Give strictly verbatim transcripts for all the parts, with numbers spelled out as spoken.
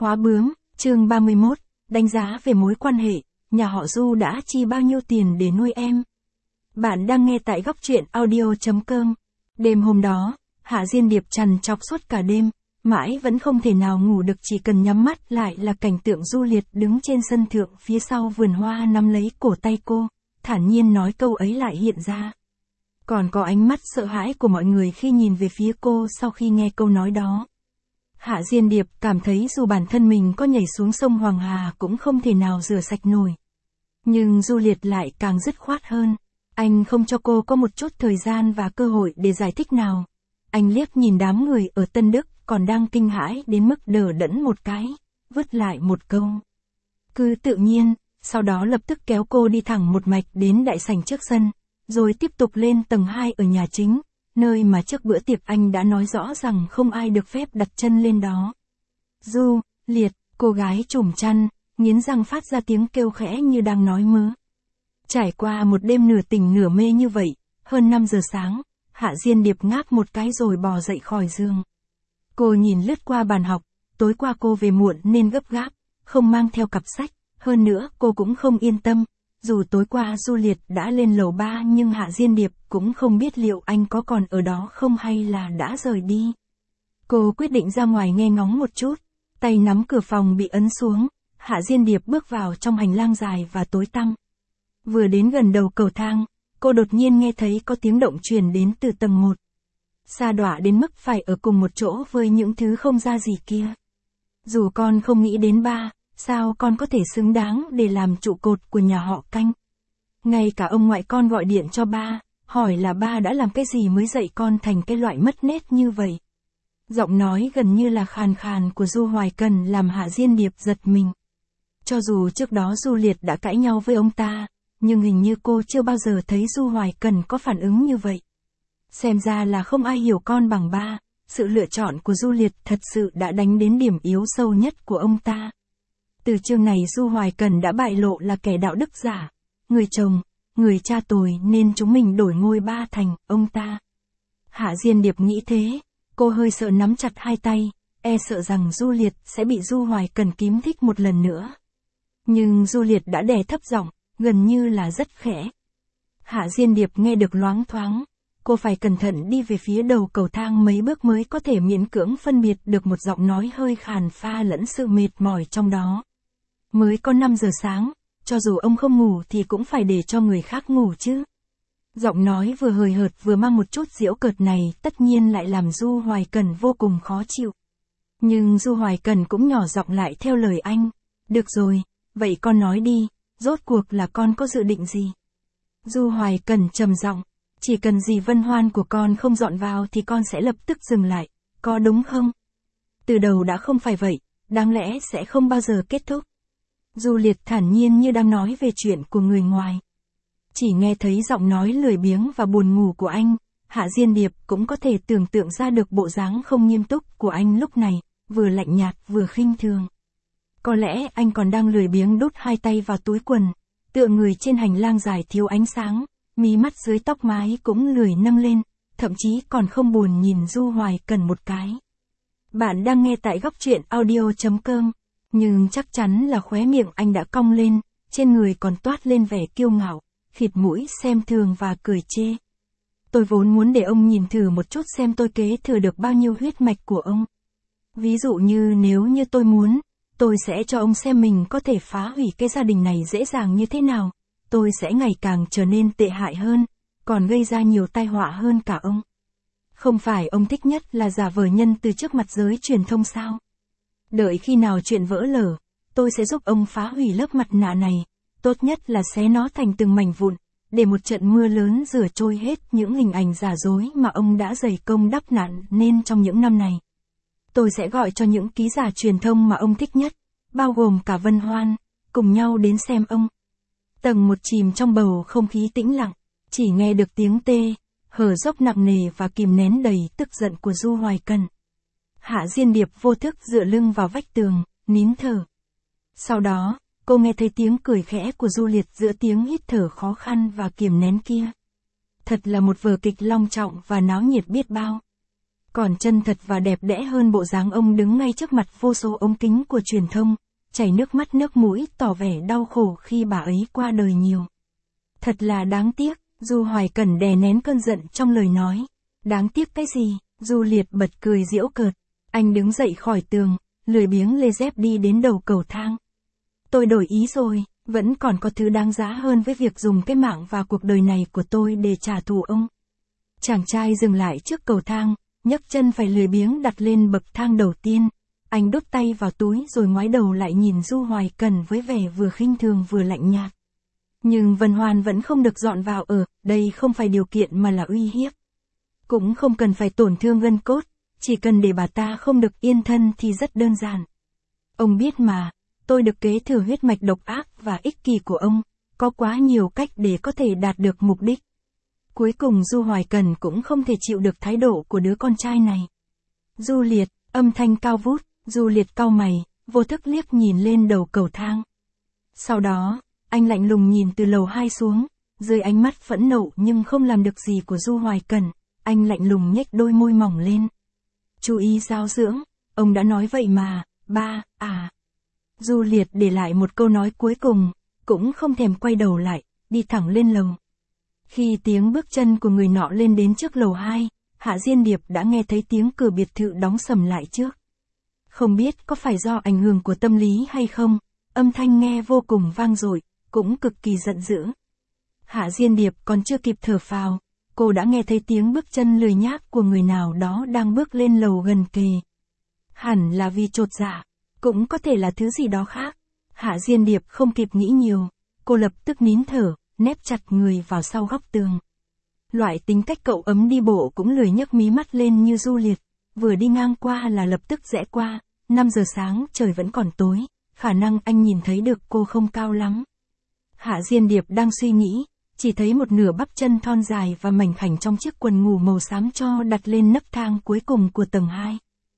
Khóa bướm, chương ba mươi mốt, đánh giá về mối quan hệ, nhà họ Du đã chi bao nhiêu tiền để nuôi em? Bạn đang nghe tại góc truyện audio chấm com. Đêm hôm đó, Hạ Diên Điệp trằn trọc suốt cả đêm, mãi vẫn không thể nào ngủ được, chỉ cần nhắm mắt lại là cảnh tượng Du Liệt đứng trên sân thượng phía sau vườn hoa nắm lấy cổ tay cô, thản nhiên nói câu ấy lại hiện ra. Còn có ánh mắt sợ hãi của mọi người khi nhìn về phía cô sau khi nghe câu nói đó. Hạ Diên Điệp cảm thấy dù bản thân mình có nhảy xuống sông Hoàng Hà cũng không thể nào rửa sạch nổi. Nhưng Du Liệt lại càng dứt khoát hơn. Anh không cho cô có một chút thời gian và cơ hội để giải thích nào. Anh liếc nhìn đám người ở Tân Đức còn đang kinh hãi đến mức đờ đẫn một cái, vứt lại một câu. Cứ tự nhiên, sau đó lập tức kéo cô đi thẳng một mạch đến đại sảnh trước sân, rồi tiếp tục lên tầng hai ở nhà chính, nơi mà trước bữa tiệc anh đã nói rõ rằng không ai được phép đặt chân lên đó. Du Liệt, cô gái trùm chăn, nghiến răng phát ra tiếng kêu khẽ như đang nói mớ. Trải qua một đêm nửa tỉnh nửa mê như vậy, hơn năm giờ sáng, Hạ Diên Điệp ngáp một cái rồi bò dậy khỏi giường. Cô nhìn lướt qua bàn học, tối qua cô về muộn nên gấp gáp, không mang theo cặp sách, hơn nữa cô cũng không yên tâm. Dù tối qua Du Liệt đã lên lầu ba nhưng Hạ Diên Điệp cũng không biết liệu anh có còn ở đó không hay là đã rời đi. Cô quyết định ra ngoài nghe ngóng một chút, tay nắm cửa phòng bị ấn xuống, Hạ Diên Điệp bước vào trong hành lang dài và tối tăm. Vừa đến gần đầu cầu thang, cô đột nhiên nghe thấy có tiếng động truyền đến từ tầng một. Sa đọa đến mức phải ở cùng một chỗ với những thứ không ra gì kia. Dù con không nghĩ đến ba, sao con có thể xứng đáng để làm trụ cột của nhà họ Canh? Ngay cả ông ngoại con gọi điện cho ba, hỏi là ba đã làm cái gì mới dạy con thành cái loại mất nết như vậy. Giọng nói gần như là khàn khàn của Du Hoài Cần làm Hạ Diên Điệp giật mình. Cho dù trước đó Du Liệt đã cãi nhau với ông ta, nhưng hình như cô chưa bao giờ thấy Du Hoài Cần có phản ứng như vậy. Xem ra là không ai hiểu con bằng ba, sự lựa chọn của Du Liệt thật sự đã đánh đến điểm yếu sâu nhất của ông ta. Từ chương này Du Hoài Cần đã bại lộ là kẻ đạo đức giả, người chồng, người cha tồi nên chúng mình đổi ngôi ba thành ông ta. Hạ Diên Điệp nghĩ thế, cô hơi sợ nắm chặt hai tay, e sợ rằng Du Liệt sẽ bị Du Hoài Cần kím thích một lần nữa. Nhưng Du Liệt đã đè thấp giọng, gần như là rất khẽ. Hạ Diên Điệp nghe được loáng thoáng, cô phải cẩn thận đi về phía đầu cầu thang mấy bước mới có thể miễn cưỡng phân biệt được một giọng nói hơi khàn pha lẫn sự mệt mỏi trong đó. Mới có năm giờ sáng, cho dù ông không ngủ thì cũng phải để cho người khác ngủ chứ. Giọng nói vừa hời hợt vừa mang một chút giễu cợt này tất nhiên lại làm Du Hoài Cần vô cùng khó chịu. Nhưng Du Hoài Cần cũng nhỏ giọng lại theo lời anh. Được rồi, vậy con nói đi, rốt cuộc là con có dự định gì? Du Hoài Cần trầm giọng, chỉ cần dì Vân Hoan của con không dọn vào thì con sẽ lập tức dừng lại, có đúng không? Từ đầu đã không phải vậy, đáng lẽ sẽ không bao giờ kết thúc. Du Liệt thản nhiên như đang nói về chuyện của người ngoài. Chỉ nghe thấy giọng nói lười biếng và buồn ngủ của anh, Hạ Diên Điệp cũng có thể tưởng tượng ra được bộ dáng không nghiêm túc của anh lúc này, vừa lạnh nhạt vừa khinh thường. Có lẽ anh còn đang lười biếng đút hai tay vào túi quần, tựa người trên hành lang dài thiếu ánh sáng, mí mắt dưới tóc mái cũng lười nâng lên, thậm chí còn không buồn nhìn Du Hoài Cần một cái. Bạn đang nghe tại góc truyện audio chấm com. Nhưng chắc chắn là khóe miệng anh đã cong lên, trên người còn toát lên vẻ kiêu ngạo, khịt mũi xem thường và cười chê. Tôi vốn muốn để ông nhìn thử một chút xem tôi kế thừa được bao nhiêu huyết mạch của ông. Ví dụ như nếu như tôi muốn, tôi sẽ cho ông xem mình có thể phá hủy cái gia đình này dễ dàng như thế nào. Tôi sẽ ngày càng trở nên tệ hại hơn, còn gây ra nhiều tai họa hơn cả ông. Không phải ông thích nhất là giả vờ nhân từ trước mặt giới truyền thông sao? Đợi khi nào chuyện vỡ lở, tôi sẽ giúp ông phá hủy lớp mặt nạ này, tốt nhất là xé nó thành từng mảnh vụn, để một trận mưa lớn rửa trôi hết những hình ảnh giả dối mà ông đã dày công đắp nặn nên trong những năm này. Tôi sẽ gọi cho những ký giả truyền thông mà ông thích nhất, bao gồm cả Vân Hoan, cùng nhau đến xem ông. Tầng một chìm trong bầu không khí tĩnh lặng, chỉ nghe được tiếng tê, hở dốc nặng nề và kìm nén đầy tức giận của Du Hoài Cần. Hạ Diên Điệp vô thức dựa lưng vào vách tường, nín thở. Sau đó, cô nghe thấy tiếng cười khẽ của Du Liệt giữa tiếng hít thở khó khăn và kiềm nén kia. Thật là một vở kịch long trọng và náo nhiệt biết bao. Còn chân thật và đẹp đẽ hơn bộ dáng ông đứng ngay trước mặt vô số ống kính của truyền thông, chảy nước mắt nước mũi tỏ vẻ đau khổ khi bà ấy qua đời nhiều. Thật là đáng tiếc, Du Hoài Cẩn đè nén cơn giận trong lời nói. Đáng tiếc cái gì? Du Liệt bật cười giễu cợt. Anh đứng dậy khỏi tường, lười biếng lê dép đi đến đầu cầu thang. Tôi đổi ý rồi, vẫn còn có thứ đáng giá hơn với việc dùng cái mạng và cuộc đời này của tôi để trả thù ông. Chàng trai dừng lại trước cầu thang, nhấc chân phải lười biếng đặt lên bậc thang đầu tiên. Anh đút tay vào túi rồi ngoái đầu lại nhìn Du Hoài Cẩn với vẻ vừa khinh thường vừa lạnh nhạt. Nhưng Vân Hoan vẫn không được dọn vào ở, đây không phải điều kiện mà là uy hiếp. Cũng không cần phải tổn thương gân cốt, chỉ cần để bà ta không được yên thân thì rất đơn giản. Ông biết mà, tôi được kế thừa huyết mạch độc ác và ích kỷ của ông, có quá nhiều cách để có thể đạt được mục đích. Cuối cùng Du Hoài Cẩn cũng không thể chịu được thái độ của đứa con trai này. Du Liệt, âm thanh cao vút, Du Liệt cau mày, vô thức liếc nhìn lên đầu cầu thang. Sau đó, anh lạnh lùng nhìn từ lầu hai xuống, dưới ánh mắt phẫn nộ nhưng không làm được gì của Du Hoài Cẩn, anh lạnh lùng nhếch đôi môi mỏng lên. Chú ý giáo dưỡng, ông đã nói vậy mà, ba, à. Du Liệt để lại một câu nói cuối cùng, cũng không thèm quay đầu lại, đi thẳng lên lầu. Khi tiếng bước chân của người nọ lên đến trước lầu hai, Hạ Diên Điệp đã nghe thấy tiếng cửa biệt thự đóng sầm lại trước. Không biết có phải do ảnh hưởng của tâm lý hay không, âm thanh nghe vô cùng vang dội, cũng cực kỳ giận dữ. Hạ Diên Điệp còn chưa kịp thở phào, cô đã nghe thấy tiếng bước chân lười nhác của người nào đó đang bước lên lầu gần kề. Hẳn là vì chột dạ, cũng có thể là thứ gì đó khác. Hạ Diên Điệp không kịp nghĩ nhiều, cô lập tức nín thở, nép chặt người vào sau góc tường. Loại tính cách cậu ấm đi bộ cũng lười nhấc mí mắt lên như Du Liệt, vừa đi ngang qua là lập tức rẽ qua, năm giờ sáng trời vẫn còn tối, khả năng anh nhìn thấy được cô không cao lắm. Hạ Diên Điệp đang suy nghĩ, chỉ thấy một nửa bắp chân thon dài và mảnh khảnh trong chiếc quần ngủ màu xám cho đặt lên nấc thang cuối cùng của tầng hai.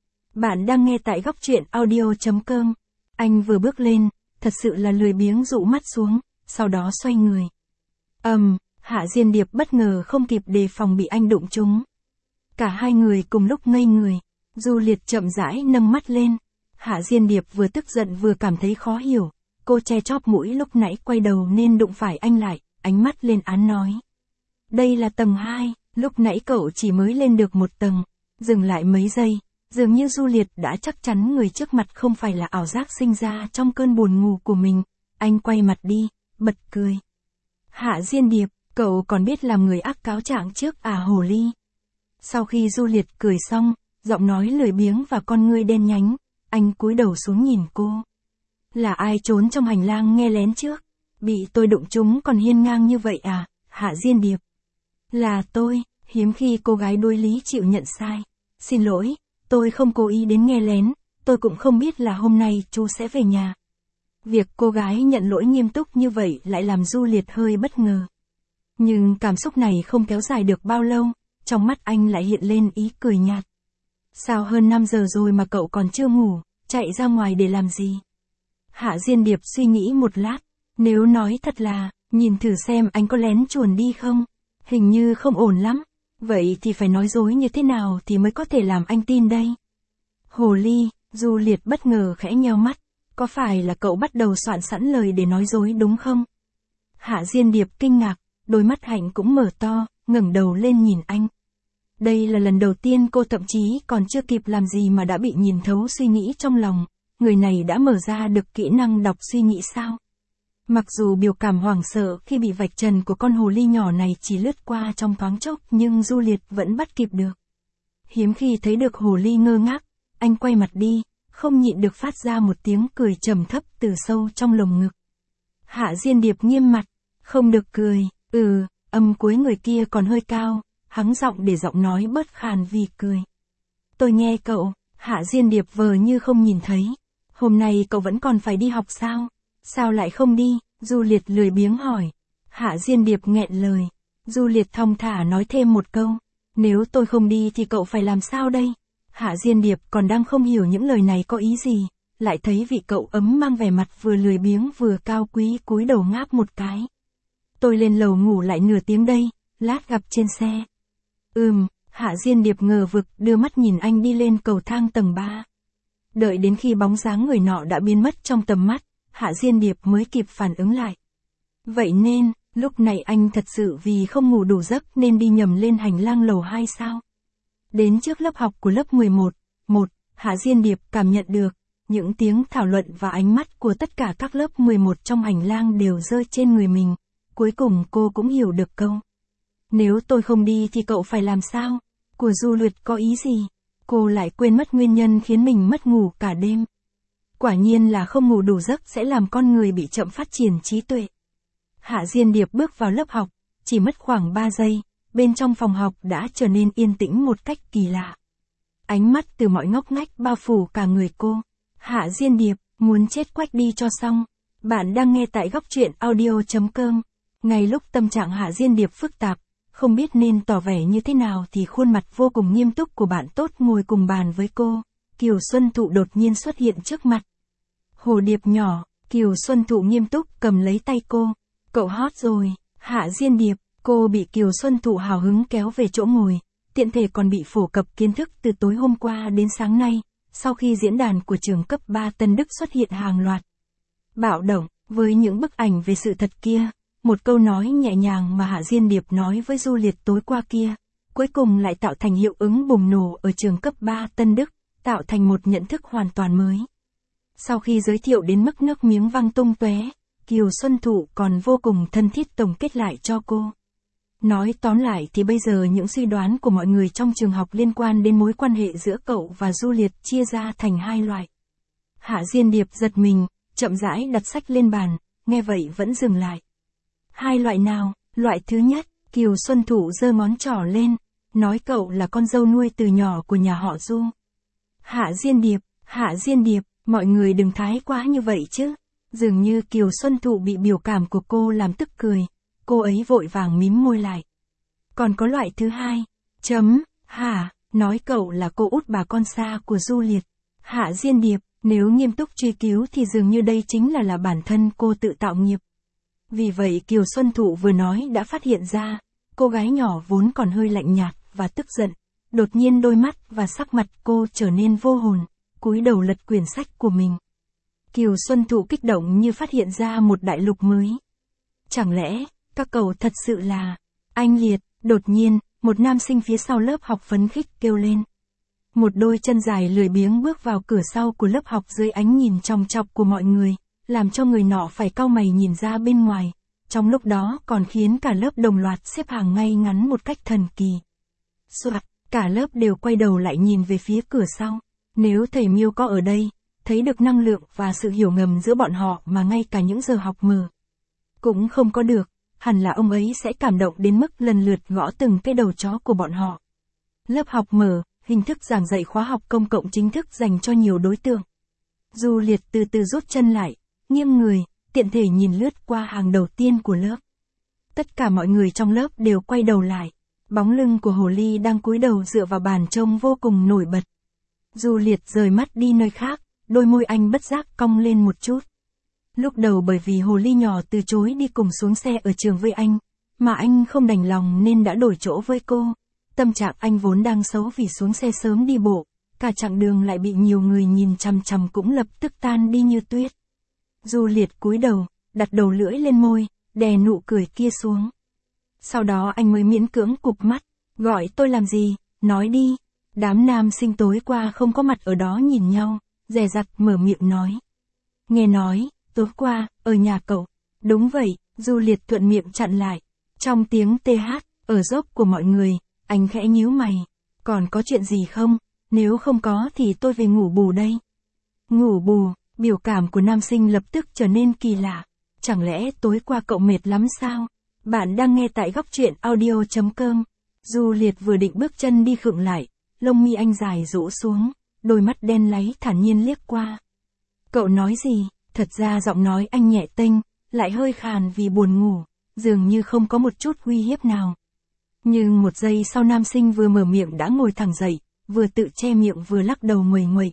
Bạn đang nghe tại góc truyện audio chấm com. Anh vừa bước lên, thật sự là lười biếng dụ mắt xuống, sau đó xoay người. Ầm, um, Hạ Diên Điệp bất ngờ không kịp đề phòng bị anh đụng trúng. Cả hai người cùng lúc ngây người, Du Liệt chậm rãi nâng mắt lên. Hạ Diên Điệp vừa tức giận vừa cảm thấy khó hiểu, cô che chóp mũi lúc nãy quay đầu nên đụng phải anh lại, ánh mắt lên án nói. Đây là tầng hai, lúc nãy cậu chỉ mới lên được một tầng, dừng lại mấy giây, dường như Du Liệt đã chắc chắn người trước mặt không phải là ảo giác sinh ra trong cơn buồn ngủ của mình, anh quay mặt đi, bật cười. Hạ Diên Điệp, cậu còn biết làm người ác cáo trạng trước à hồ ly. Sau khi Du Liệt cười xong, giọng nói lười biếng và con ngươi đen nhánh, anh cúi đầu xuống nhìn cô. Là ai trốn trong hành lang nghe lén trước? Bị tôi đụng trúng còn hiên ngang như vậy à, Hạ Diên Điệp? Là tôi, hiếm khi cô gái đuối lý chịu nhận sai. Xin lỗi, tôi không cố ý đến nghe lén, tôi cũng không biết là hôm nay chú sẽ về nhà. Việc cô gái nhận lỗi nghiêm túc như vậy lại làm Du Liệt hơi bất ngờ. Nhưng cảm xúc này không kéo dài được bao lâu, trong mắt anh lại hiện lên ý cười nhạt. Sao hơn năm giờ rồi mà cậu còn chưa ngủ, chạy ra ngoài để làm gì? Hạ Diên Điệp suy nghĩ một lát, nếu nói thật là, nhìn thử xem anh có lén chuồn đi không? Hình như không ổn lắm, vậy thì phải nói dối như thế nào thì mới có thể làm anh tin đây? Hồ ly, Du Liệt bất ngờ khẽ nheo mắt, có phải là cậu bắt đầu soạn sẵn lời để nói dối đúng không? Hạ Diên Điệp kinh ngạc, đôi mắt hạnh cũng mở to, ngẩng đầu lên nhìn anh. Đây là lần đầu tiên cô thậm chí còn chưa kịp làm gì mà đã bị nhìn thấu suy nghĩ trong lòng, người này đã mở ra được kỹ năng đọc suy nghĩ sao? Mặc dù biểu cảm hoảng sợ khi bị vạch trần của con hồ ly nhỏ này chỉ lướt qua trong thoáng chốc nhưng Du Liệt vẫn bắt kịp được. Hiếm khi thấy được hồ ly ngơ ngác, anh quay mặt đi, không nhịn được phát ra một tiếng cười trầm thấp từ sâu trong lồng ngực. Hạ Diên Điệp nghiêm mặt, không được cười, ừ, âm cuối người kia còn hơi cao, hắng giọng để giọng nói bớt khàn vì cười. Tôi nghe cậu, Hạ Diên Điệp vờ như không nhìn thấy. Hôm nay cậu vẫn còn phải đi học sao? Sao lại không đi? Du Liệt lười biếng hỏi. Hạ Diên Điệp nghẹn lời. Du Liệt thong thả nói thêm một câu. Nếu tôi không đi thì cậu phải làm sao đây? Hạ Diên Điệp còn đang không hiểu những lời này có ý gì, lại thấy vị cậu ấm mang vẻ mặt vừa lười biếng vừa cao quý cúi đầu ngáp một cái. Tôi lên lầu ngủ lại nửa tiếng đây, lát gặp trên xe. Ừm, Hạ Diên Điệp ngờ vực đưa mắt nhìn anh đi lên cầu thang tầng ba. Đợi đến khi bóng dáng người nọ đã biến mất trong tầm mắt, Hạ Diên Điệp mới kịp phản ứng lại. Vậy nên, lúc này anh thật sự vì không ngủ đủ giấc nên đi nhầm lên hành lang lầu hai sao? Đến trước lớp học của lớp mười một, một, Hạ Diên Điệp cảm nhận được, những tiếng thảo luận và ánh mắt của tất cả các lớp mười một trong hành lang đều rơi trên người mình. Cuối cùng cô cũng hiểu được câu. Nếu tôi không đi thì cậu phải làm sao? Của Du Liệt có ý gì? Cô lại quên mất nguyên nhân khiến mình mất ngủ cả đêm. Quả nhiên là không ngủ đủ giấc sẽ làm con người bị chậm phát triển trí tuệ. Hạ Diên Điệp bước vào lớp học, chỉ mất khoảng ba giây, bên trong phòng học đã trở nên yên tĩnh một cách kỳ lạ. Ánh mắt từ mọi ngóc ngách bao phủ cả người cô. Hạ Diên Điệp, muốn chết quách đi cho xong. Bạn đang nghe tại góc truyện audio chấm com. Ngay lúc tâm trạng Hạ Diên Điệp phức tạp, không biết nên tỏ vẻ như thế nào thì khuôn mặt vô cùng nghiêm túc của bạn tốt ngồi cùng bàn với cô, Kiều Xuân Thụ đột nhiên xuất hiện trước mặt. Hồ Điệp nhỏ, Kiều Xuân Thụ nghiêm túc cầm lấy tay cô. Cậu hot rồi, Hạ Diên Điệp, cô bị Kiều Xuân Thụ hào hứng kéo về chỗ ngồi, tiện thể còn bị phổ cập kiến thức từ tối hôm qua đến sáng nay, sau khi diễn đàn của trường cấp ba Tân Đức xuất hiện hàng loạt. Bạo động, với những bức ảnh về sự thật kia, một câu nói nhẹ nhàng mà Hạ Diên Điệp nói với Du Liệt tối qua kia, cuối cùng lại tạo thành hiệu ứng bùng nổ ở trường cấp ba Tân Đức, tạo thành một nhận thức hoàn toàn mới. Sau khi giới thiệu đến mức nước miếng văng tung tóe, Kiều Xuân Thụ còn vô cùng thân thiết tổng kết lại cho cô. Nói tóm lại thì bây giờ những suy đoán của mọi người trong trường học liên quan đến mối quan hệ giữa cậu và Du Liệt chia ra thành hai loại. Hạ Diên Điệp giật mình, chậm rãi đặt sách lên bàn, nghe vậy vẫn dừng lại. Hai loại nào? Loại thứ nhất, Kiều Xuân Thụ giơ ngón trỏ lên, nói cậu là con dâu nuôi từ nhỏ của nhà họ Du. Hạ Diên Điệp, Hạ Diên Điệp, mọi người đừng thái quá như vậy chứ. Dường như Kiều Xuân Thụ bị biểu cảm của cô làm tức cười, cô ấy vội vàng mím môi lại. Còn có loại thứ hai, chấm, hả, nói cậu là cô út bà con xa của Du Liệt. Hạ Diên Điệp, nếu nghiêm túc truy cứu thì dường như đây chính là là bản thân cô tự tạo nghiệp. Vì vậy Kiều Xuân Thụ vừa nói đã phát hiện ra, cô gái nhỏ vốn còn hơi lạnh nhạt và tức giận, đột nhiên đôi mắt và sắc mặt cô trở nên vô hồn, cúi đầu lật quyển sách của mình. Kiều Xuân Thụ kích động như phát hiện ra một đại lục mới. Chẳng lẽ, các cậu thật sự là... Anh Liệt, đột nhiên, một nam sinh phía sau lớp học phấn khích kêu lên. Một đôi chân dài lười biếng bước vào cửa sau của lớp học dưới ánh nhìn chòng chọc của mọi người, làm cho người nọ phải cau mày nhìn ra bên ngoài, trong lúc đó còn khiến cả lớp đồng loạt xếp hàng ngay ngắn một cách thần kỳ. Soạt, cả lớp đều quay đầu lại nhìn về phía cửa sau. Nếu thầy Miêu có ở đây, thấy được năng lượng và sự hiểu ngầm giữa bọn họ mà ngay cả những giờ học mờ cũng không có được, hẳn là ông ấy sẽ cảm động đến mức lần lượt gõ từng cái đầu chó của bọn họ. Lớp học mở, hình thức giảng dạy khóa học công cộng chính thức dành cho nhiều đối tượng. Du Liệt từ từ rút chân lại, nghiêng người, tiện thể nhìn lướt qua hàng đầu tiên của lớp. Tất cả mọi người trong lớp đều quay đầu lại. Bóng lưng của Hồ Ly đang cúi đầu dựa vào bàn trông vô cùng nổi bật. Du Liệt rời mắt đi nơi khác, đôi môi anh bất giác cong lên một chút. Lúc đầu bởi vì Hồ Ly nhỏ từ chối đi cùng xuống xe ở trường với anh, mà anh không đành lòng nên đã đổi chỗ với cô. Tâm trạng anh vốn đang xấu vì xuống xe sớm đi bộ, cả chặng đường lại bị nhiều người nhìn chằm chằm cũng lập tức tan đi như tuyết. Du Liệt cúi đầu, đặt đầu lưỡi lên môi, đè nụ cười kia xuống. Sau đó anh mới miễn cưỡng cụp mắt, gọi tôi làm gì, nói đi. Đám nam sinh tối qua không có mặt ở đó nhìn nhau, dè dặt mở miệng nói. Nghe nói, tối qua, ở nhà cậu. Đúng vậy, Du Liệt thuận miệng chặn lại. Trong tiếng tê hát, ở dốc của mọi người, anh khẽ nhíu mày. Còn có chuyện gì không? Nếu không có thì tôi về ngủ bù đây. Ngủ bù, biểu cảm của nam sinh lập tức trở nên kỳ lạ. Chẳng lẽ tối qua cậu mệt lắm sao? Bạn đang nghe tại góc truyện audio chấm com. Du Liệt vừa định bước chân đi khựng lại, lông mi anh dài rũ xuống, đôi mắt đen láy thản nhiên liếc qua. Cậu nói gì? Thật ra giọng nói anh nhẹ tênh, lại hơi khàn vì buồn ngủ, dường như không có một chút uy hiếp nào. Nhưng một giây sau nam sinh vừa mở miệng đã ngồi thẳng dậy, vừa tự che miệng vừa lắc đầu nguầy nguậy.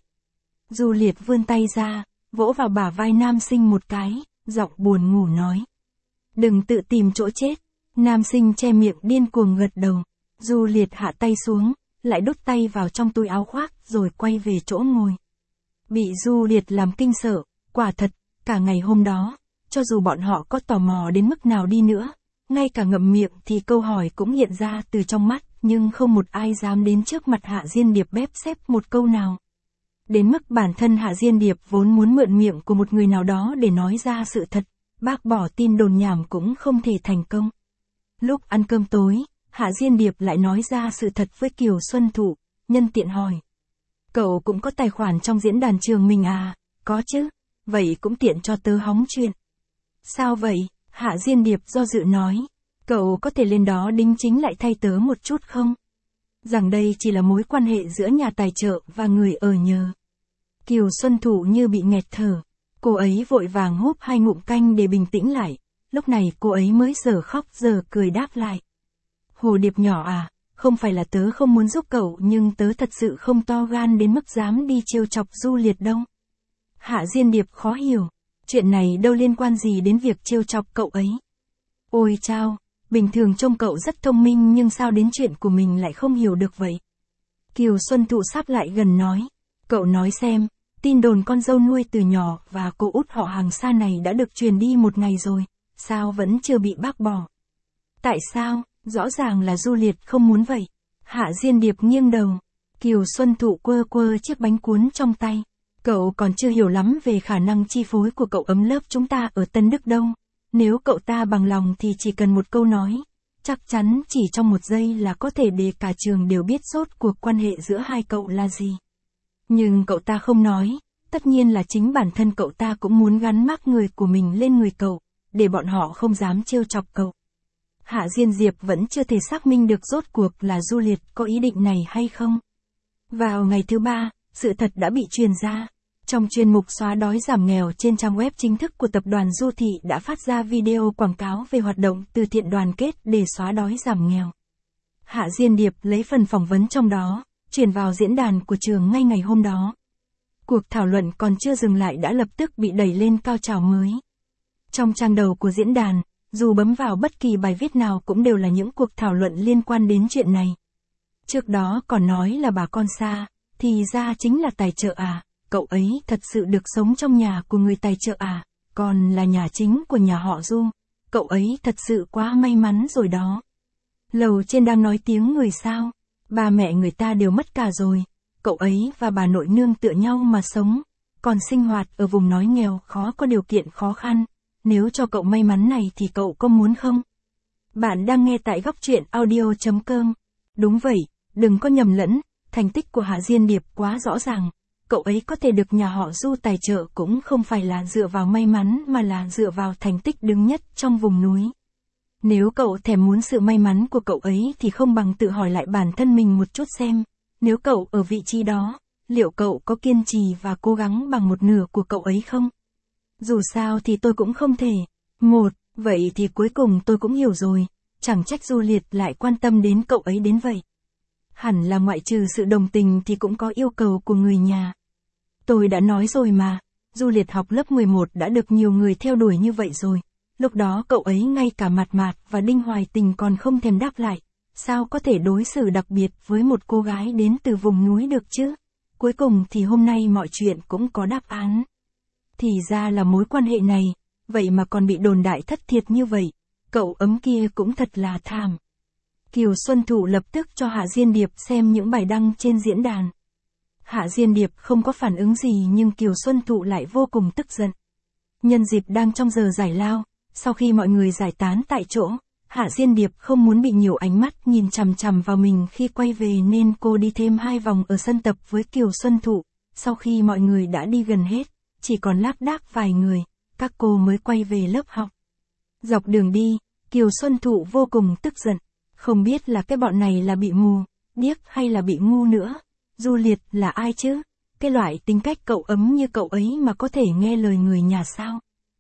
Du Liệt vươn tay ra, vỗ vào bả vai nam sinh một cái, giọng buồn ngủ nói. Đừng tự tìm chỗ chết. Nam sinh che miệng điên cuồng gật đầu. Du Liệt hạ tay xuống, lại đút tay vào trong túi áo khoác rồi quay về chỗ ngồi. Bị Du Liệt làm kinh sợ, quả thật, cả ngày hôm đó, cho dù bọn họ có tò mò đến mức nào đi nữa, ngay cả ngậm miệng thì câu hỏi cũng hiện ra từ trong mắt, nhưng không một ai dám đến trước mặt Hạ Diên Điệp bếp xếp một câu nào. Đến mức bản thân Hạ Diên Điệp vốn muốn mượn miệng của một người nào đó để nói ra sự thật, bác bỏ tin đồn nhảm cũng không thể thành công. Lúc ăn cơm tối, Hạ Diên Điệp lại nói ra sự thật với Kiều Xuân Thụ, nhân tiện hỏi. Cậu cũng có tài khoản trong diễn đàn trường mình à? Có chứ, vậy cũng tiện cho tớ hóng chuyện. Sao vậy? Hạ Diên Điệp do dự nói. Cậu có thể lên đó đính chính lại thay tớ một chút không? Rằng đây chỉ là mối quan hệ giữa nhà tài trợ và người ở nhờ. Kiều Xuân Thụ như bị nghẹt thở. Cô ấy vội vàng húp hai ngụm canh để bình tĩnh lại. Lúc này cô ấy mới giờ khóc giờ cười đáp lại. Hồ Điệp nhỏ à, không phải là tớ không muốn giúp cậu nhưng tớ thật sự không to gan đến mức dám đi trêu chọc Du Liệt đâu. Hạ Diên Điệp khó hiểu. Chuyện này đâu liên quan gì đến việc trêu chọc cậu ấy. Ôi chao, bình thường trông cậu rất thông minh nhưng sao đến chuyện của mình lại không hiểu được vậy? Kiều Xuân Thụ sắp lại gần nói. Cậu nói xem, tin đồn con dâu nuôi từ nhỏ và cô út họ hàng xa này đã được truyền đi một ngày rồi, sao vẫn chưa bị bác bỏ? Tại sao? Rõ ràng là Du Liệt không muốn vậy. Hạ Diên Điệp nghiêng đầu. Kiều Xuân Thụ quơ quơ chiếc bánh cuốn trong tay. Cậu còn chưa hiểu lắm về khả năng chi phối của cậu ấm lớp chúng ta ở Tân Đức đâu. Nếu cậu ta bằng lòng thì chỉ cần một câu nói, chắc chắn chỉ trong một giây là có thể để cả trường đều biết rốt cuộc quan hệ giữa hai cậu là gì. Nhưng cậu ta không nói, tất nhiên là chính bản thân cậu ta cũng muốn gắn mác người của mình lên người cậu, để bọn họ không dám trêu chọc cậu. Hạ Diên Diệp vẫn chưa thể xác minh được rốt cuộc là Du Liệt có ý định này hay không. Vào ngày thứ ba, sự thật đã bị truyền ra. Trong chuyên mục xóa đói giảm nghèo trên trang web chính thức của tập đoàn Du Thị đã phát ra video quảng cáo về hoạt động từ thiện đoàn kết để xóa đói giảm nghèo. Hạ Diên Điệp lấy phần phỏng vấn trong đó, truyền vào diễn đàn của trường ngay ngày hôm đó. Cuộc thảo luận còn chưa dừng lại đã lập tức bị đẩy lên cao trào mới. Trong trang đầu của diễn đàn, dù bấm vào bất kỳ bài viết nào cũng đều là những cuộc thảo luận liên quan đến chuyện này. Trước đó còn nói là bà con xa, thì ra chính là tài trợ à, cậu ấy thật sự được sống trong nhà của người tài trợ à, còn là nhà chính của nhà họ Du, cậu ấy thật sự quá may mắn rồi đó. Lầu trên đang nói tiếng người sao, ba mẹ người ta đều mất cả rồi, cậu ấy và bà nội nương tựa nhau mà sống, còn sinh hoạt ở vùng nói nghèo khó có điều kiện khó khăn. Nếu cho cậu may mắn này thì cậu có muốn không? Bạn đang nghe tại góc truyện audio chấm com. Đúng vậy, đừng có nhầm lẫn, thành tích của Hạ Diên Điệp quá rõ ràng. Cậu ấy có thể được nhà họ Du tài trợ cũng không phải là dựa vào may mắn mà là dựa vào thành tích đứng nhất trong vùng núi. Nếu cậu thèm muốn sự may mắn của cậu ấy thì không bằng tự hỏi lại bản thân mình một chút xem. Nếu cậu ở vị trí đó, liệu cậu có kiên trì và cố gắng bằng một nửa của cậu ấy không? Dù sao thì tôi cũng không thể. Một, vậy thì cuối cùng tôi cũng hiểu rồi, chẳng trách Du Liệt lại quan tâm đến cậu ấy đến vậy. Hẳn là ngoại trừ sự đồng tình thì cũng có yêu cầu của người nhà. Tôi đã nói rồi mà, Du Liệt học lớp mười một đã được nhiều người theo đuổi như vậy rồi. Lúc đó cậu ấy ngay cả Mạt Mạt và Đinh Hoài Tình còn không thèm đáp lại. Sao có thể đối xử đặc biệt với một cô gái đến từ vùng núi được chứ? Cuối cùng thì hôm nay mọi chuyện cũng có đáp án. Thì ra là mối quan hệ này, vậy mà còn bị đồn đại thất thiệt như vậy, cậu ấm kia cũng thật là thảm. Kiều Xuân Thụ lập tức cho Hạ Diên Điệp xem những bài đăng trên diễn đàn. Hạ Diên Điệp không có phản ứng gì nhưng Kiều Xuân Thụ lại vô cùng tức giận. Nhân dịp đang trong giờ giải lao, sau khi mọi người giải tán tại chỗ, Hạ Diên Điệp không muốn bị nhiều ánh mắt nhìn chằm chằm vào mình khi quay về nên cô đi thêm hai vòng ở sân tập với Kiều Xuân Thụ, sau khi mọi người đã đi gần hết. Chỉ còn lác đác vài người, các cô mới quay về lớp học. Dọc đường đi, Kiều Xuân Thụ vô cùng tức giận, không biết là cái bọn này là bị mù, điếc hay là bị ngu nữa. Du Liệt là ai chứ? Cái loại tính cách cậu ấm như cậu ấy mà có thể nghe lời người nhà sao?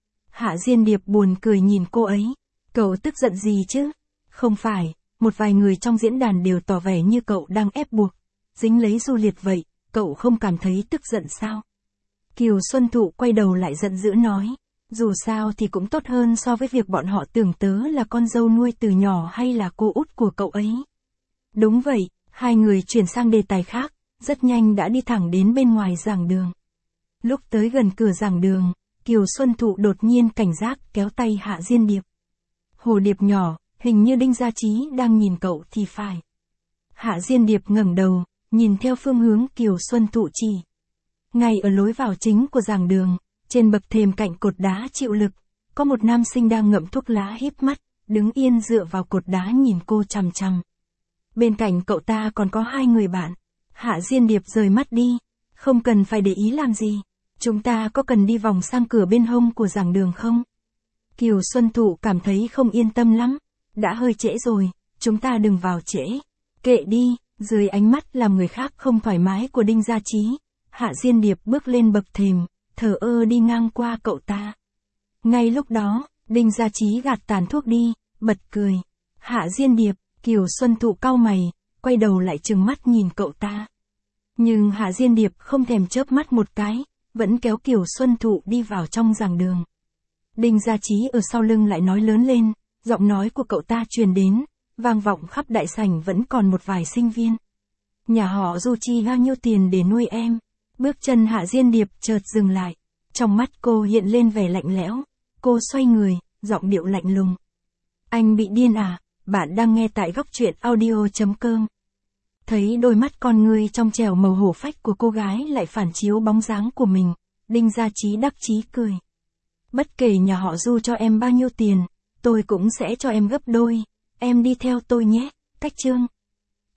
Hạ Diên Điệp buồn cười nhìn cô ấy, cậu tức giận gì chứ? Không phải, một vài người trong diễn đàn đều tỏ vẻ như cậu đang ép buộc, dính lấy Du Liệt vậy, cậu không cảm thấy tức giận sao? Kiều Xuân Thụ quay đầu lại giận dữ nói, dù sao thì cũng tốt hơn so với việc bọn họ tưởng tớ là con dâu nuôi từ nhỏ hay là cô út của cậu ấy. Đúng vậy, hai người chuyển sang đề tài khác, rất nhanh đã đi thẳng đến bên ngoài giảng đường. Lúc tới gần cửa giảng đường, Kiều Xuân Thụ đột nhiên cảnh giác kéo tay Hạ Diên Điệp. Hồ điệp nhỏ, hình như Đinh Gia Chí đang nhìn cậu thì phải. Hạ Diên Điệp ngẩng đầu, nhìn theo phương hướng Kiều Xuân Thụ chỉ. Ngay ở lối vào chính của giảng đường, trên bậc thềm cạnh cột đá chịu lực, có một nam sinh đang ngậm thuốc lá híp mắt, đứng yên dựa vào cột đá nhìn cô chằm chằm. Bên cạnh cậu ta còn có hai người bạn. Hạ Diên Điệp rời mắt đi, không cần phải để ý làm gì. Chúng ta có cần đi vòng sang cửa bên hông của giảng đường không? Kiều Xuân Thụ cảm thấy không yên tâm lắm. Đã hơi trễ rồi, chúng ta đừng vào trễ. Kệ đi, dưới ánh mắt làm người khác không thoải mái của Đinh Gia Chí, Hạ Diên Điệp bước lên bậc thềm, thờ ơ đi ngang qua cậu ta. Ngay lúc đó, Đinh Gia Chí gạt tàn thuốc đi, bật cười. Hạ Diên Điệp, Kiều Xuân Thụ cau mày, quay đầu lại trừng mắt nhìn cậu ta. Nhưng Hạ Diên Điệp không thèm chớp mắt một cái, vẫn kéo Kiều Xuân Thụ đi vào trong giảng đường. Đinh Gia Chí ở sau lưng lại nói lớn lên, giọng nói của cậu ta truyền đến, vang vọng khắp đại sảnh vẫn còn một vài sinh viên. Nhà họ Du chi bao nhiêu tiền để nuôi em? Bước chân Hạ Diên Điệp chợt dừng lại, trong mắt cô hiện lên vẻ lạnh lẽo, cô xoay người, giọng điệu lạnh lùng. Anh bị điên à? Bạn đang nghe tại góc truyện audio chấm com. Thấy đôi mắt con ngươi trong trẻo màu hổ phách của cô gái lại phản chiếu bóng dáng của mình, Đinh Gia Chí đắc chí cười. Bất kể nhà họ Du cho em bao nhiêu tiền, tôi cũng sẽ cho em gấp đôi, em đi theo tôi nhé, Cách chương.